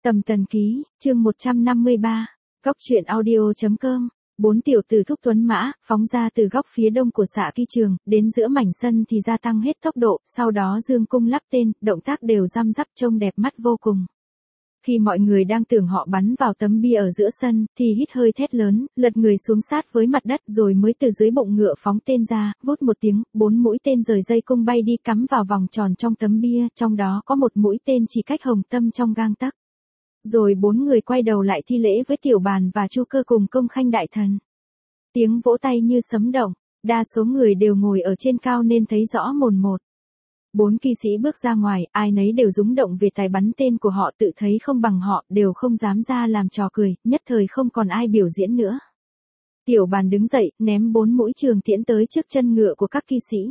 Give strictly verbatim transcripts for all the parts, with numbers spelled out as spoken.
Tầm Tần Ký, chương một trăm năm mươi ba, Góc truyện audio.com. Bốn tiểu tử thúc tuấn mã, phóng ra từ góc phía đông của xạ kỹ trường, đến giữa mảnh sân thì gia tăng hết tốc độ, sau đó dương cung lắp tên, động tác đều răm rắp trông đẹp mắt vô cùng. Khi mọi người đang tưởng họ bắn vào tấm bia ở giữa sân, thì hít hơi thét lớn, lật người xuống sát với mặt đất rồi mới từ dưới bụng ngựa phóng tên ra, vút một tiếng, bốn mũi tên rời dây cung bay đi cắm vào vòng tròn trong tấm bia, trong đó có một mũi tên chỉ cách hồng tâm trong gang tấc. Rồi bốn người quay đầu lại thi lễ với Tiểu Bàn và Chu Cơ cùng Công Khanh đại thần. Tiếng vỗ tay như sấm động, đa số người đều ngồi ở trên cao nên thấy rõ mồn một. Bốn kỵ sĩ bước ra ngoài, ai nấy đều rúng động về tài bắn tên của họ, tự thấy không bằng họ, đều không dám ra làm trò cười, nhất thời không còn ai biểu diễn nữa. Tiểu Bàn đứng dậy, ném bốn mũi trường tiễn tới trước chân ngựa của các kỵ sĩ.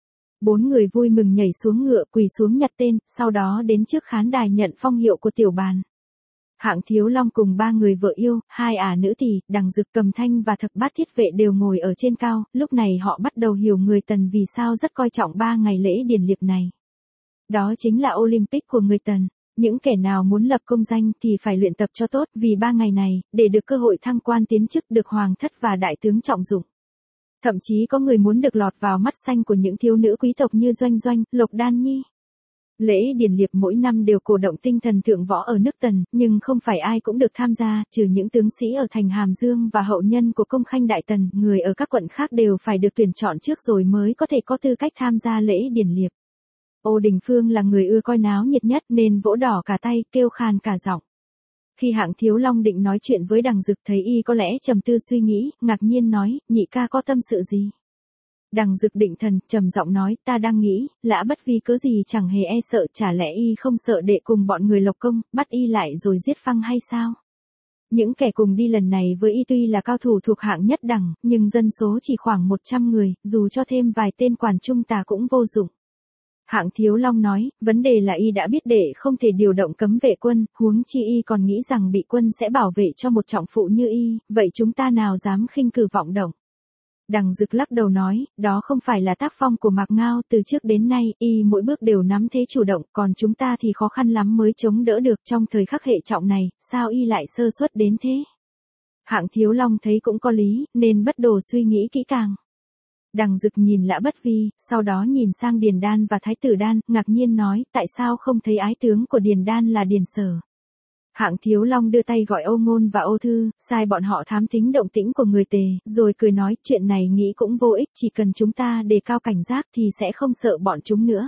Bốn người vui mừng nhảy xuống ngựa, quỳ xuống nhặt tên, sau đó đến trước khán đài nhận phong hiệu của Tiểu Bàn. Hạng Thiếu Long cùng ba người vợ yêu, hai ả nữ tỳ, Đằng Dực, Cầm Thanh và Thập Bát Thiết Vệ đều ngồi ở trên cao, lúc này họ bắt đầu hiểu người Tần vì sao rất coi trọng ba ngày lễ điển liệp này. Đó chính là Olympic của người Tần, những kẻ nào muốn lập công danh thì phải luyện tập cho tốt vì ba ngày này, để được cơ hội thăng quan tiến chức được hoàng thất và đại tướng trọng dụng. Thậm chí có người muốn được lọt vào mắt xanh của những thiếu nữ quý tộc như Doanh Doanh, Lộc Đan Nhi. Lễ điển liệp mỗi năm đều cổ động tinh thần thượng võ ở nước Tần, nhưng không phải ai cũng được tham gia, trừ những tướng sĩ ở thành Hàm Dương và hậu nhân của Công Khanh đại tần, người ở các quận khác đều phải được tuyển chọn trước rồi mới có thể có tư cách tham gia lễ điển liệp. Ô Đình Phương là người ưa coi náo nhiệt nhất nên vỗ đỏ cả tay, kêu khàn cả giọng. Khi Hạng Thiếu Long định nói chuyện với Đằng Dực thấy y có lẽ trầm tư suy nghĩ, ngạc nhiên nói, nhị ca có tâm sự gì? Đằng Dực định thần, trầm giọng nói, ta đang nghĩ, lã bất vi cớ gì chẳng hề e sợ, chả lẽ y không sợ đệ cùng bọn người Lộc Công, bắt y lại rồi giết phăng hay sao? Những kẻ cùng đi lần này với y tuy là cao thủ thuộc hạng nhất đẳng, nhưng dân số chỉ khoảng một trăm người, dù cho thêm vài tên quản trung tà cũng vô dụng. Hạng Thiếu Long nói, vấn đề là y đã biết đệ không thể điều động cấm vệ quân, huống chi y còn nghĩ rằng bị quân sẽ bảo vệ cho một trọng phụ như y, vậy chúng ta nào dám khinh cử vọng động. Đằng Dực lắc đầu nói, đó không phải là tác phong của Mạc Ngao, từ trước đến nay, y mỗi bước đều nắm thế chủ động, còn chúng ta thì khó khăn lắm mới chống đỡ được trong thời khắc hệ trọng này, sao y lại sơ suất đến thế? Hạng Thiếu Long thấy cũng có lý, nên bất đồ suy nghĩ kỹ càng. Đằng Dực nhìn Lã Bất Vi, sau đó nhìn sang Điền Đan và Thái Tử Đan, ngạc nhiên nói, tại sao không thấy ái tướng của Điền Đan là Điền Sở? Hạng Thiếu Long đưa tay gọi Âu Ngôn và Âu Thư, sai bọn họ thám thính động tĩnh của người Tề, rồi cười nói, chuyện này nghĩ cũng vô ích, chỉ cần chúng ta đề cao cảnh giác thì sẽ không sợ bọn chúng nữa.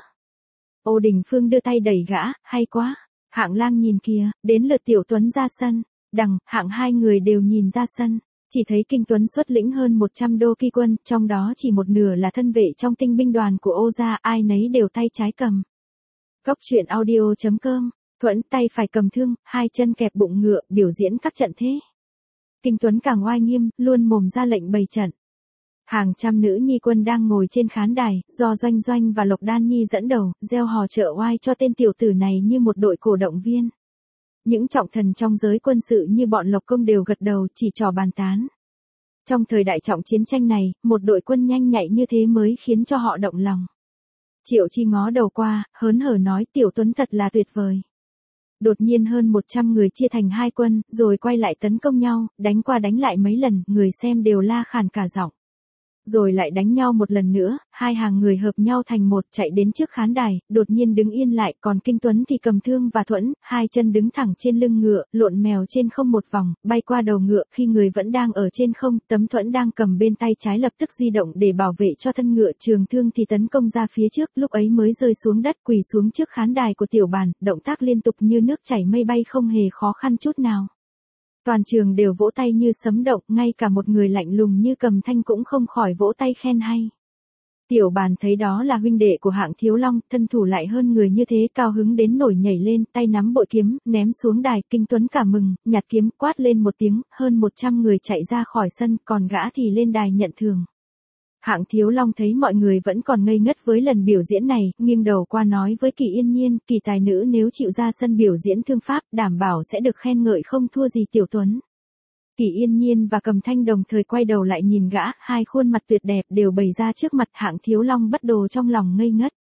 Ô Đình Phương đưa tay đẩy gã, hay quá. Hạng Lang nhìn kìa, đến lượt Tiểu Tuấn ra sân. Đằng, Hạng hai người đều nhìn ra sân, chỉ thấy Kinh Tuấn xuất lĩnh hơn một trăm đô kỳ quân, trong đó chỉ một nửa là thân vệ trong tinh binh đoàn của Ô gia, ai nấy đều tay trái cầm. Góc truyện audio.com. Thuẫn tay phải cầm thương, hai chân kẹp bụng ngựa, biểu diễn các trận thế. Kinh Tuấn càng oai nghiêm, luôn mồm ra lệnh bày trận. Hàng trăm nữ nhi quân đang ngồi trên khán đài, do Doanh Doanh và Lộc Đan Nhi dẫn đầu, reo hò trợ oai cho tên tiểu tử này như một đội cổ động viên. Những trọng thần trong giới quân sự như bọn Lộc Công đều gật đầu, chỉ trò bàn tán. Trong thời đại trọng chiến tranh này, một đội quân nhanh nhạy như thế mới khiến cho họ động lòng. Triệu Chi ngó đầu qua, hớn hở nói, Tiểu Tuấn thật là tuyệt vời. Đột nhiên hơn một trăm người chia thành hai quân, rồi quay lại tấn công nhau, đánh qua đánh lại mấy lần, người xem đều la khàn cả giọng. Rồi lại đánh nhau một lần nữa, hai hàng người hợp nhau thành một, chạy đến trước khán đài, đột nhiên đứng yên lại, còn Kinh Tuấn thì cầm thương và thuẫn, hai chân đứng thẳng trên lưng ngựa, lộn mèo trên không một vòng, bay qua đầu ngựa, khi người vẫn đang ở trên không, tấm thuẫn đang cầm bên tay trái lập tức di động để bảo vệ cho thân ngựa, trường thương thì tấn công ra phía trước, lúc ấy mới rơi xuống đất, quỳ xuống trước khán đài của Tiểu Bàn, động tác liên tục như nước chảy mây bay, không hề khó khăn chút nào. Toàn trường đều vỗ tay như sấm động, ngay cả một người lạnh lùng như Cầm Thanh cũng không khỏi vỗ tay khen hay. Tiểu Bàn thấy đó là huynh đệ của Hạng Thiếu Long, thân thủ lại hơn người như thế, cao hứng đến nổi nhảy lên, tay nắm bội kiếm, ném xuống đài, Kinh Tuấn cả mừng, nhặt kiếm, quát lên một tiếng, hơn một trăm người chạy ra khỏi sân, còn gã thì lên đài nhận thưởng. Hạng Thiếu Long thấy mọi người vẫn còn ngây ngất với lần biểu diễn này, nghiêng đầu qua nói với Kỳ Yên Nhiên, Kỳ tài nữ nếu chịu ra sân biểu diễn thương pháp, đảm bảo sẽ được khen ngợi không thua gì Tiểu Tuấn. Kỳ Yên Nhiên và Cầm Thanh đồng thời quay đầu lại nhìn gã, hai khuôn mặt tuyệt đẹp đều bày ra trước mặt. Hạng Thiếu Long bất đồ trong lòng ngây ngất.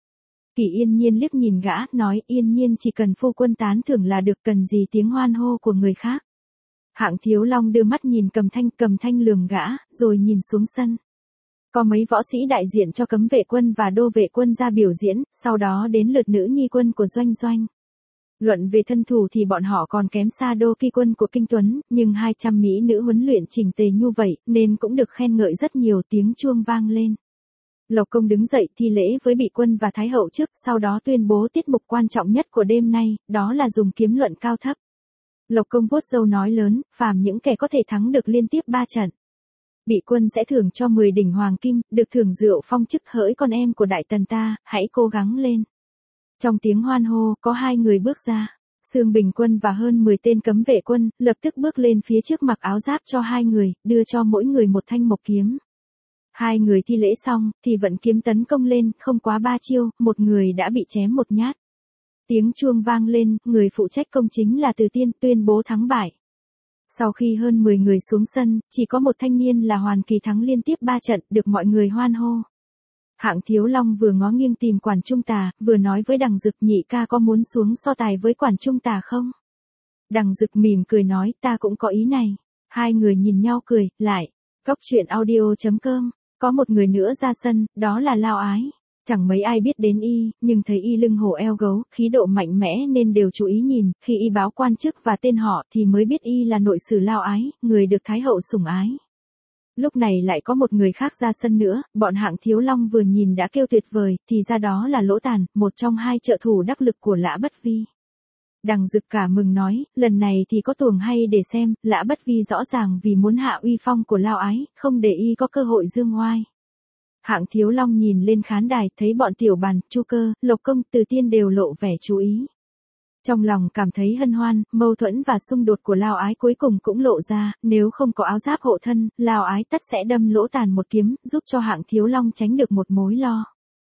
Kỷ Yên Nhiên liếc nhìn gã, nói Yên Nhiên chỉ cần phu quân tán thưởng là được, cần gì tiếng hoan hô của người khác. Hạng Thiếu Long đưa mắt nhìn Cầm Thanh, Cầm Thanh lườm gã, rồi nhìn xuống sân. Có mấy võ sĩ đại diện cho cấm vệ quân và đô vệ quân ra biểu diễn, sau đó đến lượt nữ nhi quân của Doanh Doanh. Luận về thân thủ thì bọn họ còn kém xa đô kỳ quân của Kinh Tuấn, nhưng hai trăm mỹ nữ huấn luyện chỉnh tề như vậy, nên cũng được khen ngợi rất nhiều. Tiếng chuông vang lên. Lộc Công đứng dậy thi lễ với Bị Quân và Thái Hậu trước, sau đó tuyên bố tiết mục quan trọng nhất của đêm nay, đó là dùng kiếm luận cao thấp. Lộc Công vuốt râu nói lớn, phàm những kẻ có thể thắng được liên tiếp ba trận. Bị Quân sẽ thưởng cho mười đỉnh hoàng kim, được thưởng rượu phong chức. Hỡi con em của đại tần ta, hãy cố gắng lên. Trong tiếng hoan hô, có hai người bước ra. Sương Bình Quân và hơn mười tên cấm vệ quân, lập tức bước lên phía trước mặc áo giáp cho hai người, đưa cho mỗi người một thanh mộc kiếm. Hai người thi lễ xong, thì vận kiếm tấn công lên, không quá ba chiêu, một người đã bị chém một nhát. Tiếng chuông vang lên, người phụ trách công chính là Từ Tiên, tuyên bố thắng bại. Sau khi hơn mười người xuống sân, chỉ có một thanh niên là Hoàn Kỳ thắng liên tiếp ba trận, được mọi người hoan hô. Hạng Thiếu Long vừa ngó nghiêng tìm Quản Trung Tà, vừa nói với Đằng Dực, nhị ca có muốn xuống so tài với Quản Trung Tà không? Đằng Dực mỉm cười nói, ta cũng có ý này. Hai người nhìn nhau cười, lại. Cóc truyện audio chấm com. Có một người nữa ra sân, đó là Lao Ái. Chẳng mấy ai biết đến y, nhưng thấy y lưng hổ eo gấu, khí độ mạnh mẽ nên đều chú ý nhìn. Khi y báo quan chức và tên họ thì mới biết y là nội sử Lao Ái, người được Thái Hậu sủng ái. Lúc này lại có một người khác ra sân nữa, bọn Hạng Thiếu Long vừa nhìn đã kêu tuyệt vời, thì ra đó là Lỗ Tàn, một trong hai trợ thủ đắc lực của Lã Bất Vi. Đằng Dực cả mừng nói, lần này thì có tuồng hay để xem. Lã Bất Vi rõ ràng vì muốn hạ uy phong của Lao Ái, không để y có cơ hội dương oai. Hạng Thiếu Long nhìn lên khán đài, thấy bọn Tiểu Bàn, Chu Cơ, Lộc Công, Từ Tiên đều lộ vẻ chú ý. Trong lòng cảm thấy hân hoan, mâu thuẫn và xung đột của Lao Ái cuối cùng cũng lộ ra, nếu không có áo giáp hộ thân, Lao Ái tất sẽ đâm Lỗ Tàn một kiếm, giúp cho Hạng Thiếu Long tránh được một mối lo.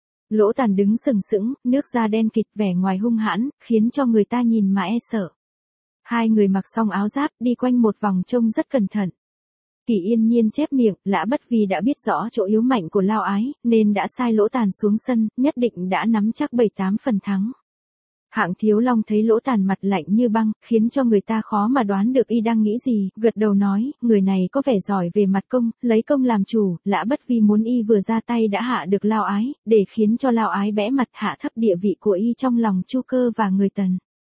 Lỗ Tàn đứng sừng sững, nước da đen kịt, vẻ ngoài hung hãn, khiến cho người ta nhìn mà e sợ. Hai người mặc xong áo giáp, đi quanh một vòng trông rất cẩn thận. Kỷ Yên Nhiên chép miệng, Lã Bất Vi đã biết rõ chỗ yếu mạnh của Lao Ái, nên đã sai Lỗ Tàn xuống sân, nhất định đã nắm chắc bảy tám phần thắng. Hạng Thiếu Long thấy Lỗ Tàn mặt lạnh như băng, khiến cho người ta khó mà đoán được y đang nghĩ gì, gật đầu nói, người này có vẻ giỏi về mặt công, lấy công làm chủ. Lã Bất Vi muốn y vừa ra tay đã hạ được Lao Ái, để khiến cho Lao Ái bẽ mặt, hạ thấp địa vị của y trong lòng Chu Cơ và người Tần.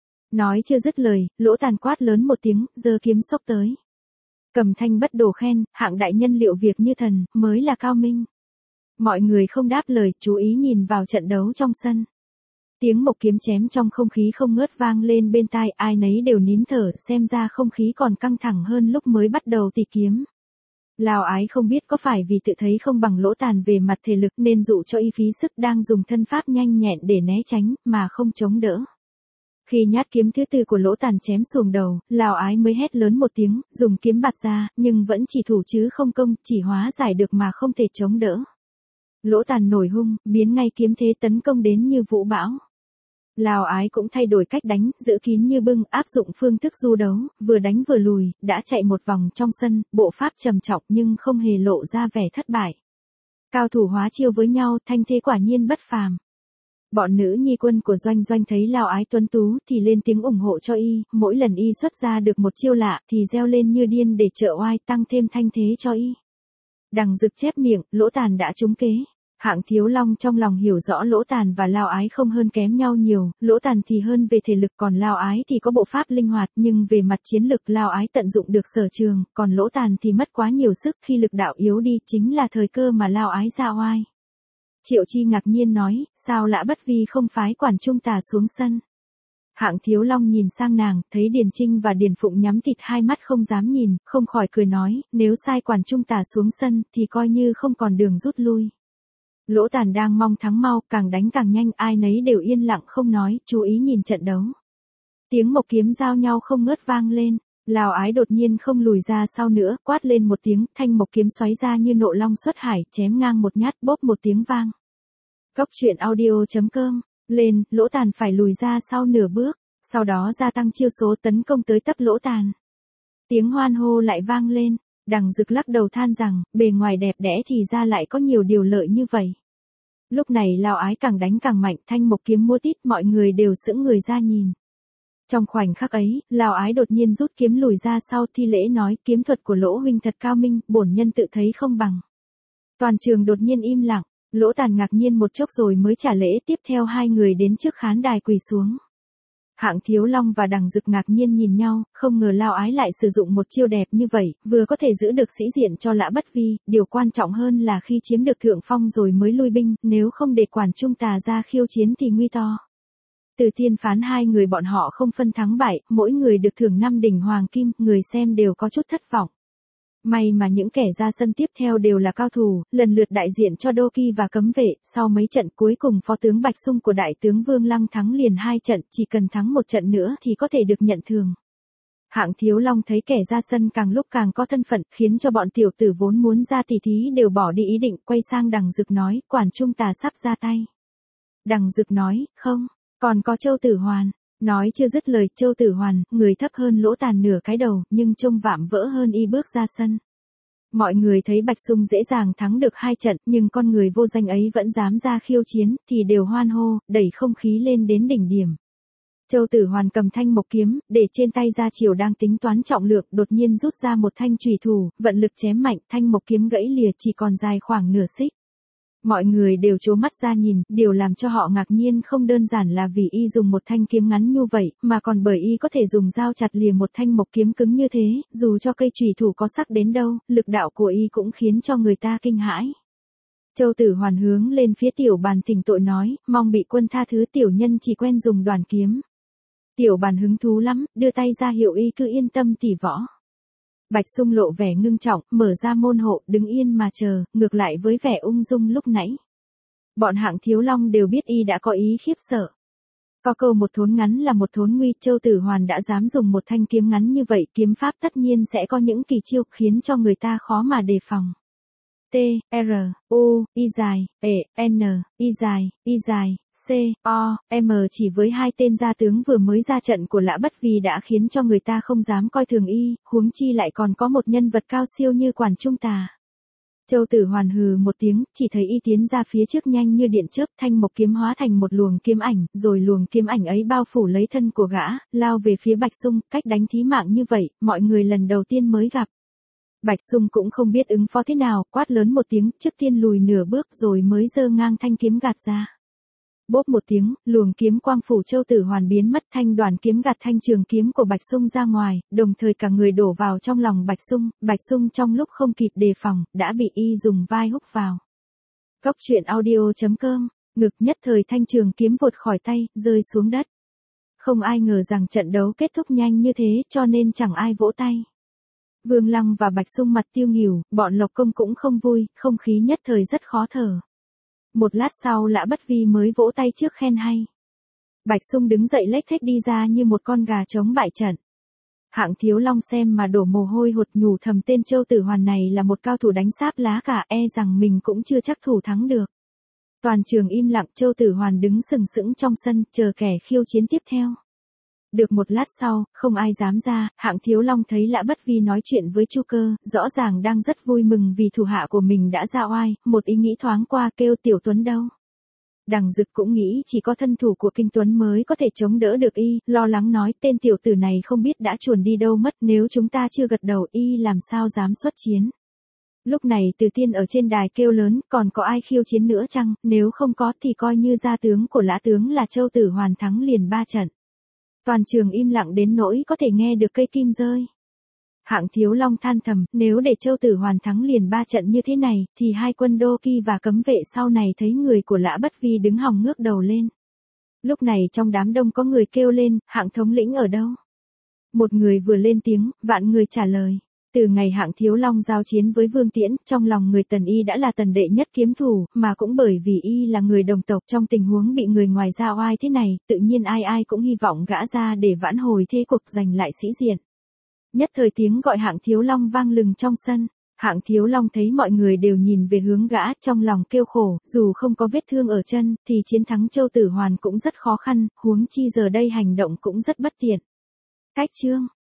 Nói chưa dứt lời, Lỗ Tàn quát lớn một tiếng, giơ kiếm xốc tới. Cầm Thanh bất đổ khen, Hạng đại nhân liệu việc như thần, mới là cao minh. Mọi người không đáp lời, chú ý nhìn vào trận đấu trong sân. Tiếng mộc kiếm chém trong không khí không ngớt vang lên bên tai, ai nấy đều nín thở, xem ra không khí còn căng thẳng hơn lúc mới bắt đầu tỉ kiếm. Lao Ái không biết có phải vì tự thấy không bằng Lỗ Tàn về mặt thể lực nên dụ cho y phí sức đang dùng thân pháp nhanh nhẹn để né tránh, mà không chống đỡ. Khi nhát kiếm thứ tư của Lỗ Tàn chém xuồng đầu, Lao Ái mới hét lớn một tiếng, dùng kiếm bạt ra, nhưng vẫn chỉ thủ chứ không công, chỉ hóa giải được mà không thể chống đỡ. Lỗ Tàn nổi hung, biến ngay kiếm thế tấn công đến như vũ bão. Lao Ái cũng thay đổi cách đánh, giữ kín như bưng, áp dụng phương thức du đấu, vừa đánh vừa lùi, đã chạy một vòng trong sân, bộ pháp trầm trọng nhưng không hề lộ ra vẻ thất bại. Cao thủ hóa chiêu với nhau, thanh thế quả nhiên bất phàm. Bọn nữ nhi quân của Doanh Doanh thấy Lao Ái tuấn tú thì lên tiếng ủng hộ cho y, mỗi lần y xuất ra được một chiêu lạ thì reo lên như điên để trợ oai, tăng thêm thanh thế cho y. Đằng Dực chép miệng, Lỗ Tàn đã trúng kế. Hạng Thiếu Long trong lòng hiểu rõ Lỗ Tàn và Lao Ái không hơn kém nhau nhiều, Lỗ Tàn thì hơn về thể lực, còn Lao Ái thì có bộ pháp linh hoạt, nhưng về mặt chiến lực Lao Ái tận dụng được sở trường, còn Lỗ Tàn thì mất quá nhiều sức, khi lực đạo yếu đi chính là thời cơ mà Lao Ái ra oai. Triệu Chi ngạc nhiên nói, sao Lã Bất Vi không phái Quản Trung Tà xuống sân? Hạng Thiếu Long nhìn sang nàng, thấy Điền Trinh và Điền Phụng nhắm thịt hai mắt không dám nhìn, không khỏi cười nói, nếu sai Quản Trung Tà xuống sân thì coi như không còn đường rút lui. Lỗ Tàn đang mong thắng mau, càng đánh càng nhanh, ai nấy đều yên lặng không nói, chú ý nhìn trận đấu. Tiếng mộc kiếm giao nhau không ngớt vang lên, Lao Ái đột nhiên không lùi ra sau nữa, quát lên một tiếng, thanh mộc kiếm xoáy ra như nộ long xuất hải, chém ngang một nhát, bốp một tiếng vang. Cóc truyện audio chấm com, lên, Lỗ Tàn phải lùi ra sau nửa bước, sau đó gia tăng chiêu số tấn công tới tấp Lỗ Tàn. Tiếng hoan hô lại vang lên. Đằng Dực lắc đầu than rằng, bề ngoài đẹp đẽ thì ra lại có nhiều điều lợi như vậy. Lúc này Lao Ái càng đánh càng mạnh, thanh mộc kiếm múa tít, mọi người đều sững người ra nhìn. Trong khoảnh khắc ấy, Lao Ái đột nhiên rút kiếm lùi ra sau, thi lễ nói, kiếm thuật của Lỗ huynh thật cao minh, bổn nhân tự thấy không bằng. Toàn trường đột nhiên im lặng, Lỗ Tàn ngạc nhiên một chốc rồi mới trả lễ, tiếp theo hai người đến trước khán đài quỳ xuống. Hạng Thiếu Long và Đằng Dực ngạc nhiên nhìn nhau, không ngờ Lao Ái lại sử dụng một chiêu đẹp như vậy, vừa có thể giữ được sĩ diện cho Lã Bất Vi, điều quan trọng hơn là khi chiếm được thượng phong rồi mới lui binh, nếu không để Quản Trung Tà ra khiêu chiến thì nguy to. Từ tiên phán hai người bọn họ không phân thắng bại, mỗi người được thưởng năm đỉnh hoàng kim, người xem đều có chút thất vọng. May mà những kẻ ra sân tiếp theo đều là cao thủ, lần lượt đại diện cho Đô Ki và Cấm Vệ, sau mấy trận cuối cùng phó tướng Bạch Sung của đại tướng Vương Lăng thắng liền hai trận, chỉ cần thắng một trận nữa thì có thể được nhận thưởng. Hạng Thiếu Long thấy kẻ ra sân càng lúc càng có thân phận, khiến cho bọn tiểu tử vốn muốn ra tỉ thí đều bỏ đi ý định, quay sang Đằng Dực nói, Quản Trung Tà sắp ra tay. Đằng Dực nói, không, còn có Châu Tử Hoàn. Nói chưa dứt lời, Châu Tử Hoàn, người thấp hơn Lỗ Tàn nửa cái đầu, nhưng trông vạm vỡ hơn y bước ra sân. Mọi người thấy Bạch Sung dễ dàng thắng được hai trận, nhưng con người vô danh ấy vẫn dám ra khiêu chiến, thì đều hoan hô, đẩy không khí lên đến đỉnh điểm. Châu Tử Hoàn cầm thanh mộc kiếm, để trên tay ra chiều đang tính toán trọng lượng, đột nhiên rút ra một thanh chùy thủ, vận lực chém mạnh, thanh mộc kiếm gãy lìa chỉ còn dài khoảng nửa xích. Mọi người đều trố mắt ra nhìn, điều làm cho họ ngạc nhiên không đơn giản là vì y dùng một thanh kiếm ngắn như vậy, mà còn bởi y có thể dùng dao chặt lìa một thanh mộc kiếm cứng như thế, dù cho cây chùy thủ có sắc đến đâu, lực đạo của y cũng khiến cho người ta kinh hãi. Châu Tử Hoàn hướng lên phía Tiểu Bàn thỉnh tội nói, mong bị quân tha thứ, tiểu nhân chỉ quen dùng đoàn kiếm. Tiểu Bàn hứng thú lắm, đưa tay ra hiệu y cứ yên tâm tỉ võ. Bạch Sung lộ vẻ ngưng trọng, mở ra môn hộ, đứng yên mà chờ, ngược lại với vẻ ung dung lúc nãy. Bọn Hạng Thiếu Long đều biết y đã có ý khiếp sợ. Có câu một thốn ngắn là một thốn nguy, Châu Tử Hoàn đã dám dùng một thanh kiếm ngắn như vậy, kiếm pháp tất nhiên sẽ có những kỳ chiêu khiến cho người ta khó mà đề phòng. T, R, U, Y dài, E, N, Y dài, Y dài, C, O, M chỉ với hai tên gia tướng vừa mới ra trận của Lã Bất Vi đã khiến cho người ta không dám coi thường y, huống chi lại còn có một nhân vật cao siêu như Quản Trung Tà. Châu Tử Hoàn hừ một tiếng, chỉ thấy y tiến ra phía trước nhanh như điện chớp, thanh mộc kiếm hóa thành một luồng kiếm ảnh, rồi luồng kiếm ảnh ấy bao phủ lấy thân của gã, lao về phía Bạch Sung, cách đánh thí mạng như vậy, mọi người lần đầu tiên mới gặp. Bạch Sung cũng không biết ứng phó thế nào, quát lớn một tiếng, trước tiên lùi nửa bước rồi mới giơ ngang thanh kiếm gạt ra. Bốp một tiếng, luồng kiếm quang phủ Châu Tử Hoàn biến mất, thanh đoàn kiếm gạt thanh trường kiếm của Bạch Sung ra ngoài, đồng thời cả người đổ vào trong lòng Bạch Sung, Bạch Sung trong lúc không kịp đề phòng, đã bị y dùng vai húc vào. Góc truyện audio chấm com, ngực nhất thời thanh trường kiếm vụt khỏi tay, rơi xuống đất. Không ai ngờ rằng trận đấu kết thúc nhanh như thế, cho nên chẳng ai vỗ tay. Vương Lăng và Bạch Sung mặt tiêu nghỉu, bọn Lộc Công cũng không vui, không khí nhất thời rất khó thở. Một lát sau Lã Bất Vi mới vỗ tay trước khen hay. Bạch Sung đứng dậy lếch thếch đi ra như một con gà chống bại trận. Hạng Thiếu Long xem mà đổ mồ hôi hột, nhủ thầm tên Châu Tử Hoàn này là một cao thủ đánh sáp lá cả, e rằng mình cũng chưa chắc thủ thắng được. Toàn trường im lặng, Châu Tử Hoàn đứng sừng sững trong sân, chờ kẻ khiêu chiến tiếp theo. Được một lát sau, không ai dám ra, Hạng Thiếu Long thấy Lã Bất Vi nói chuyện với Chu Cơ, rõ ràng đang rất vui mừng vì thủ hạ của mình đã ra oai, một ý nghĩ thoáng qua kêu Tiểu Tuấn đâu. Đằng Dực cũng nghĩ chỉ có thân thủ của Kinh Tuấn mới có thể chống đỡ được y, lo lắng nói tên tiểu tử này không biết đã chuồn đi đâu mất, nếu chúng ta chưa gật đầu y làm sao dám xuất chiến. Lúc này Từ Tiên ở trên đài kêu lớn, còn có ai khiêu chiến nữa chăng, nếu không có thì coi như gia tướng của Lã tướng là Châu Tử Hoàn thắng liền ba trận. Toàn trường im lặng đến nỗi có thể nghe được cây kim rơi. Hạng Thiếu Long than thầm, nếu để Châu Tử Hoàn thắng liền ba trận như thế này, thì hai quân Đô Ki và Cấm Vệ sau này thấy người của Lã Bất Vi đứng hòng ngước đầu lên. Lúc này trong đám đông có người kêu lên, Hạng thống lĩnh ở đâu? Một người vừa lên tiếng, vạn người trả lời. Từ ngày Hạng Thiếu Long giao chiến với Vương Tiễn, trong lòng người Tần y đã là tần đệ nhất kiếm thủ, mà cũng bởi vì y là người đồng tộc, trong tình huống bị người ngoài ra oai thế này, tự nhiên ai ai cũng hy vọng gã ra để vãn hồi thế cục, giành lại sĩ diện. Nhất thời tiếng gọi Hạng Thiếu Long vang lừng trong sân. Hạng Thiếu Long thấy mọi người đều nhìn về hướng gã, trong lòng kêu khổ, dù không có vết thương ở chân, thì chiến thắng Châu Tử Hoàn cũng rất khó khăn, huống chi giờ đây hành động cũng rất bất tiện. Cách chương